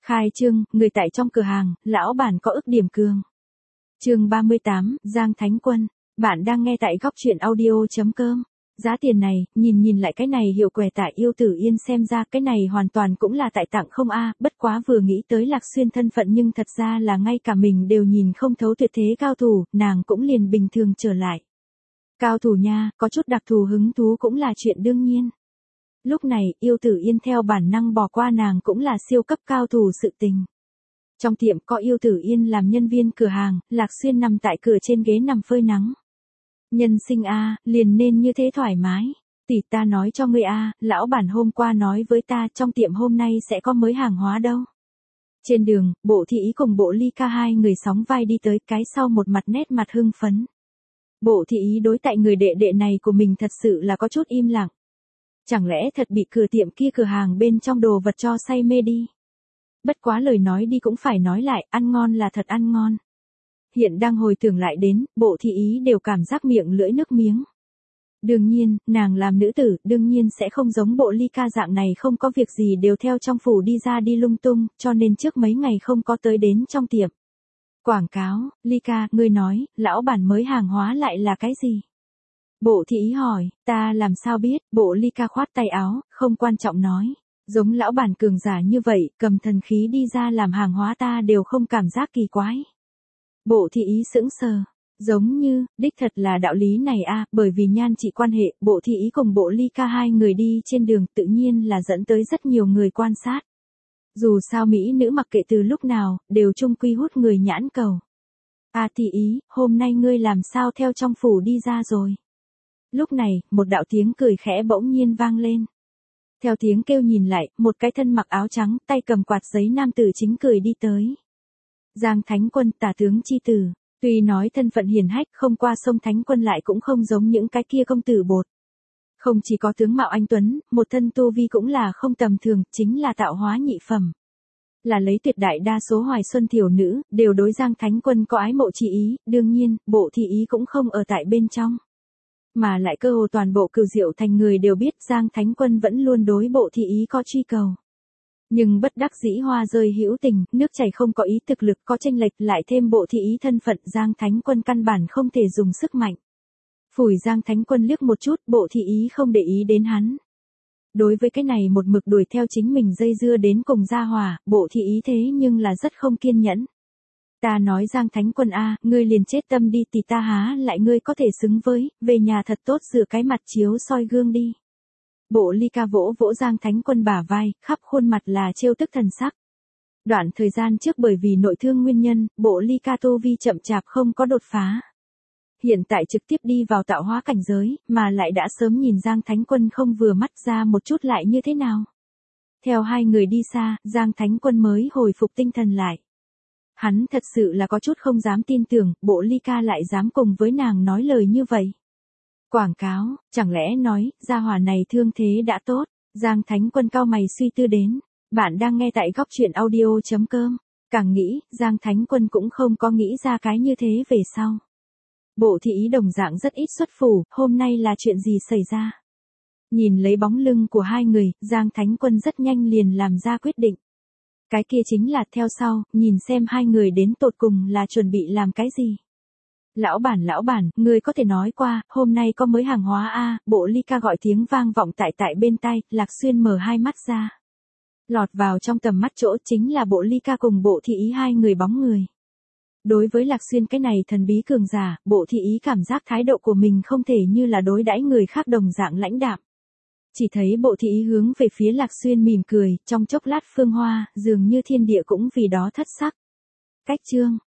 Khai trương, người tại trong cửa hàng, lão bản có ức điểm cường. Chương 38, Giang Thánh Quân. Bạn đang nghe tại góc truyện audio.com. Giá tiền này, nhìn lại cái này hiệu quẻ tại Yêu Tử Yên xem ra cái này hoàn toàn cũng là tại tặng không a, bất quá vừa nghĩ tới Lạc Xuyên thân phận nhưng thật ra là ngay cả mình đều nhìn không thấu tuyệt thế cao thủ, nàng cũng liền bình thường trở lại. Cao thủ nha, có chút đặc thù hứng thú cũng là chuyện đương nhiên. Lúc này, Yêu Tử Yên theo bản năng bỏ qua nàng cũng là siêu cấp cao thủ sự tình. Trong tiệm có Yêu Tử Yên làm nhân viên cửa hàng, Lạc Xuyên nằm tại cửa trên ghế nằm phơi nắng. Nhân sinh a, liền nên như thế thoải mái. Tỷ ta nói cho ngươi a, lão bản hôm qua nói với ta trong tiệm hôm nay sẽ có mới hàng hóa đâu. Trên đường, Bộ Thị Ý cùng Bộ Ly Ca hai người sóng vai đi tới, cái sau một mặt nét mặt hưng phấn. Bộ Thị Ý đối tại người đệ đệ này của mình thật sự là có chút im lặng. Chẳng lẽ thật bị cửa tiệm kia cửa hàng bên trong đồ vật cho say mê đi. Bất quá lời nói đi cũng phải nói lại, ăn ngon là thật ăn ngon. Hiện đang hồi tưởng lại đến, Bộ Thị Ý đều cảm giác miệng lưỡi nước miếng. Đương nhiên, nàng làm nữ tử, đương nhiên sẽ không giống Bộ Ly Ca dạng này không có việc gì đều theo trong phủ đi ra đi lung tung, cho nên trước mấy ngày không có tới đến trong tiệm. Quảng cáo, Ly Ca, ngươi nói, lão bản mới hàng hóa lại là cái gì? Bộ Thị Ý hỏi, ta làm sao biết, Bộ Ly Ca khoát tay áo, không quan trọng nói. Giống lão bản cường giả như vậy, cầm thần khí đi ra làm hàng hóa ta đều không cảm giác kỳ quái. Bộ Thị Ý sững sờ. Giống như, đích thật là đạo lý này a, bởi vì nhan trị quan hệ, Bộ Thị Ý cùng Bộ Ly Ca hai người đi trên đường tự nhiên là dẫn tới rất nhiều người quan sát. Dù sao mỹ nữ mặc kệ từ lúc nào, đều chung quy hút người nhãn cầu. À Thị Ý, hôm nay ngươi làm sao theo trong phủ đi ra rồi? Lúc này, một đạo tiếng cười khẽ bỗng nhiên vang lên. Theo tiếng kêu nhìn lại, một cái thân mặc áo trắng, tay cầm quạt giấy nam tử chính cười đi tới. Giang Thánh Quân, tả tướng chi tử, tuy nói thân phận hiền hách không qua sông Thánh Quân lại cũng không giống những cái kia công tử bột. Không chỉ có tướng mạo anh tuấn, một thân tu vi cũng là không tầm thường, chính là tạo hóa nhị phẩm. Là lấy tuyệt đại đa số hoài xuân thiểu nữ, đều đối Giang Thánh Quân có ái mộ chi ý, đương nhiên, Bộ Thị Ý cũng không ở tại bên trong. Mà lại cơ hồ toàn bộ Cửu Diệu thành người đều biết Giang Thánh Quân vẫn luôn đối Bộ Thị Ý có truy cầu. Nhưng bất đắc dĩ hoa rơi hữu tình, nước chảy không có ý, thực lực có chênh lệch, lại thêm Bộ Thị Ý thân phận, Giang Thánh Quân căn bản không thể dùng sức mạnh. Phủi Giang Thánh Quân liếc một chút, Bộ Thị Ý không để ý đến hắn. Đối với cái này một mực đuổi theo chính mình dây dưa đến cùng gia hòa, Bộ Thị Ý thế nhưng là rất không kiên nhẫn. Ta nói Giang Thánh Quân a, ngươi liền chết tâm đi, thì ta há lại ngươi có thể xứng với, về nhà thật tốt rửa cái mặt chiếu soi gương đi. Bộ Ly Ca vỗ vỗ Giang Thánh Quân bả vai, khắp khuôn mặt là trêu tức thần sắc. Đoạn thời gian trước bởi vì nội thương nguyên nhân, Bộ Ly Ca tu vi chậm chạp không có đột phá. Hiện tại trực tiếp đi vào tạo hóa cảnh giới, mà lại đã sớm nhìn Giang Thánh Quân không vừa mắt ra một chút lại như thế nào. Theo hai người đi xa, Giang Thánh Quân mới hồi phục tinh thần lại. Hắn thật sự là có chút không dám tin tưởng, Bộ Ly Ca lại dám cùng với nàng nói lời như vậy. Quảng cáo, chẳng lẽ nói, gia hỏa này thương thế đã tốt, Giang Thánh Quân cau mày suy tư đến. Bạn đang nghe tại góc truyện audio.com. Càng nghĩ, Giang Thánh Quân cũng không có nghĩ ra cái như thế về sau. Bộ Thị Ý đồng dạng rất ít xuất phủ, hôm nay là chuyện gì xảy ra? Nhìn lấy bóng lưng của hai người, Giang Thánh Quân rất nhanh liền làm ra quyết định. Cái kia chính là theo sau, nhìn xem hai người đến tột cùng là chuẩn bị làm cái gì. Lão bản, ngươi có thể nói qua, hôm nay có mới hàng hóa a, Bộ Ly Ca gọi tiếng vang vọng tại bên tai, Lạc Xuyên mở hai mắt ra. Lọt vào trong tầm mắt chỗ chính là Bộ Ly Ca cùng Bộ Thị Ý hai người bóng người. Đối với Lạc Xuyên cái này thần bí cường giả, Bộ Thị Ý cảm giác thái độ của mình không thể như là đối đãi người khác đồng dạng lãnh đạm. Chỉ thấy Bộ Thị Ý hướng về phía Lạc Xuyên mỉm cười, trong chốc lát phương hoa, dường như thiên địa cũng vì đó thất sắc. Cách chương,